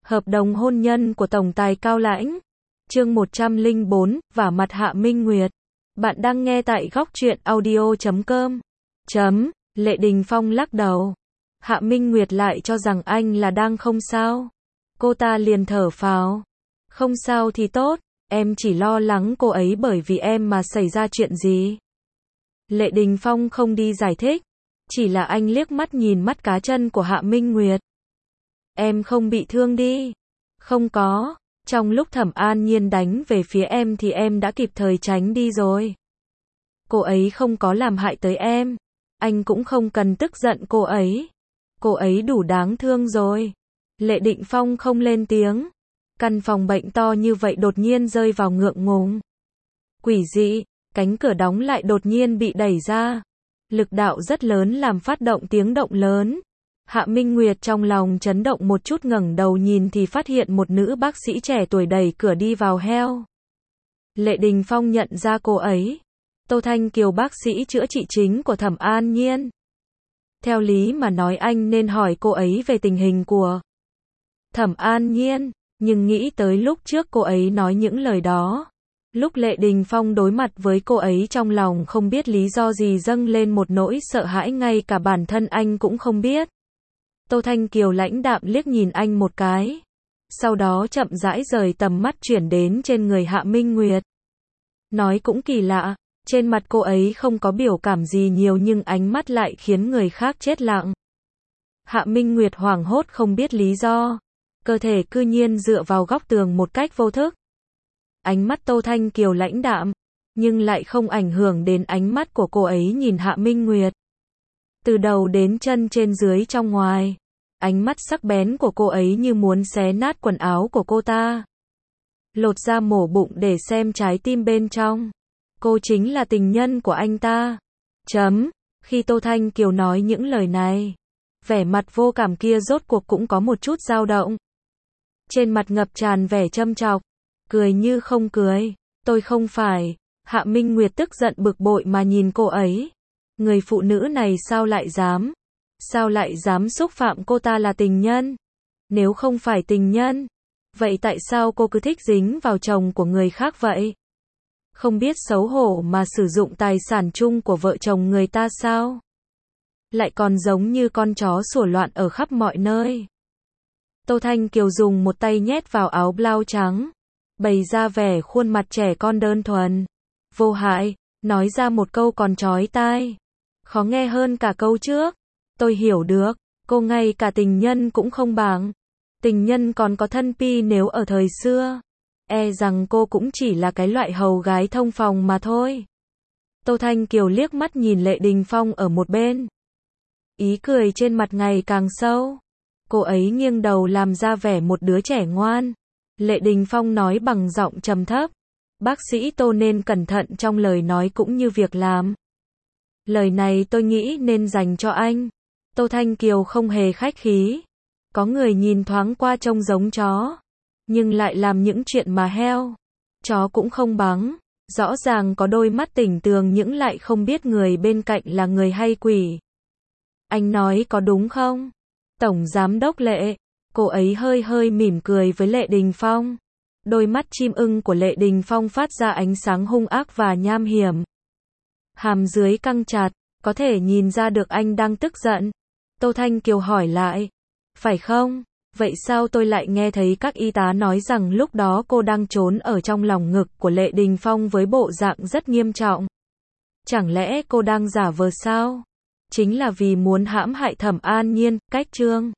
Hợp đồng hôn nhân của tổng tài Cao Lãnh. Chương 104, vả mặt Hạ Minh Nguyệt. Bạn đang nghe tại góc truyện audio.com. Lệ Đình Phong lắc đầu. Hạ Minh Nguyệt lại cho rằng anh là đang không sao. Cô ta liền thở phào. Không sao thì tốt, em chỉ lo lắng cô ấy bởi vì em mà xảy ra chuyện gì. Lệ Đình Phong không đi giải thích, chỉ là anh liếc mắt nhìn mắt cá chân của Hạ Minh Nguyệt. Em không bị thương đi. Không có, trong lúc Thẩm An Nhiên đánh về phía em thì em đã kịp thời tránh đi rồi. Cô ấy không có làm hại tới em. Anh cũng không cần tức giận cô ấy. Cô ấy đủ đáng thương rồi. Lệ Định Phong không lên tiếng. Căn phòng bệnh to như vậy đột nhiên rơi vào ngượng ngùng. Quỷ dị, cánh cửa đóng lại đột nhiên bị đẩy ra. Lực đạo rất lớn làm phát động tiếng động lớn. Hạ Minh Nguyệt trong lòng chấn động một chút, ngẩng đầu nhìn thì phát hiện một nữ bác sĩ trẻ tuổi đẩy cửa đi vào heo. Lệ Đình Phong nhận ra cô ấy. Tô Thanh Kiều, bác sĩ chữa trị chính của Thẩm An Nhiên. Theo lý mà nói anh nên hỏi cô ấy về tình hình của Thẩm An Nhiên, nhưng nghĩ tới lúc trước cô ấy nói những lời đó. Lúc Lệ Đình Phong đối mặt với cô ấy, trong lòng không biết lý do gì dâng lên một nỗi sợ hãi ngay cả bản thân anh cũng không biết. Tô Thanh Kiều lãnh đạm liếc nhìn anh một cái. Sau đó chậm rãi rời tầm mắt chuyển đến trên người Hạ Minh Nguyệt. Nói cũng kỳ lạ, trên mặt cô ấy không có biểu cảm gì nhiều nhưng ánh mắt lại khiến người khác chết lặng. Hạ Minh Nguyệt hoảng hốt không biết lý do. Cơ thể cư nhiên dựa vào góc tường một cách vô thức. Ánh mắt Tô Thanh Kiều lãnh đạm, nhưng lại không ảnh hưởng đến ánh mắt của cô ấy nhìn Hạ Minh Nguyệt. Từ đầu đến chân, trên dưới trong ngoài, ánh mắt sắc bén của cô ấy như muốn xé nát quần áo của cô ta. Lột ra mổ bụng để xem trái tim bên trong. Cô chính là tình nhân của anh ta. Khi Tô Thanh Kiều nói những lời này, vẻ mặt vô cảm kia rốt cuộc cũng có một chút dao động. Trên mặt ngập tràn vẻ châm chọc, cười như không cười. Tôi không phải. Hạ Minh Nguyệt tức giận bực bội mà nhìn cô ấy. Người phụ nữ này sao lại dám xúc phạm cô ta là tình nhân? Nếu không phải tình nhân, vậy tại sao cô cứ thích dính vào chồng của người khác vậy? Không biết xấu hổ mà sử dụng tài sản chung của vợ chồng người ta sao? Lại còn giống như con chó sủa loạn ở khắp mọi nơi. Tô Thanh Kiều dùng một tay nhét vào áo blau trắng, bày ra vẻ khuôn mặt trẻ con đơn thuần, vô hại, nói ra một câu còn chói tai. Khó nghe hơn cả câu trước. Tôi hiểu được, cô ngay cả tình nhân cũng không bằng. Tình nhân còn có thân pi, nếu ở thời xưa, e rằng cô cũng chỉ là cái loại hầu gái thông phòng mà thôi. Tô Thanh Kiều liếc mắt nhìn Lệ Đình Phong ở một bên. Ý cười trên mặt ngày càng sâu. Cô ấy nghiêng đầu làm ra vẻ một đứa trẻ ngoan. Lệ Đình Phong nói bằng giọng trầm thấp. Bác sĩ Tô nên cẩn thận trong lời nói cũng như việc làm. Lời này tôi nghĩ nên dành cho anh. Tô Thanh Kiều không hề khách khí. Có người nhìn thoáng qua trông giống chó, nhưng lại làm những chuyện mà heo, chó cũng không bằng. Rõ ràng có đôi mắt tỉnh tường nhưng lại không biết người bên cạnh là người hay quỷ. Anh nói có đúng không? Tổng Giám đốc Lệ. Cô ấy hơi mỉm cười với Lệ Đình Phong. Đôi mắt chim ưng của Lệ Đình Phong phát ra ánh sáng hung ác và nham hiểm. Hàm dưới căng chặt, có thể nhìn ra được anh đang tức giận. Tô Thanh Kiều hỏi lại. Phải không? Vậy sao tôi lại nghe thấy các y tá nói rằng lúc đó cô đang trốn ở trong lòng ngực của Lệ Đình Phong với bộ dạng rất nghiêm trọng? Chẳng lẽ cô đang giả vờ sao? Chính là vì muốn hãm hại Thẩm An Nhiên, cách chương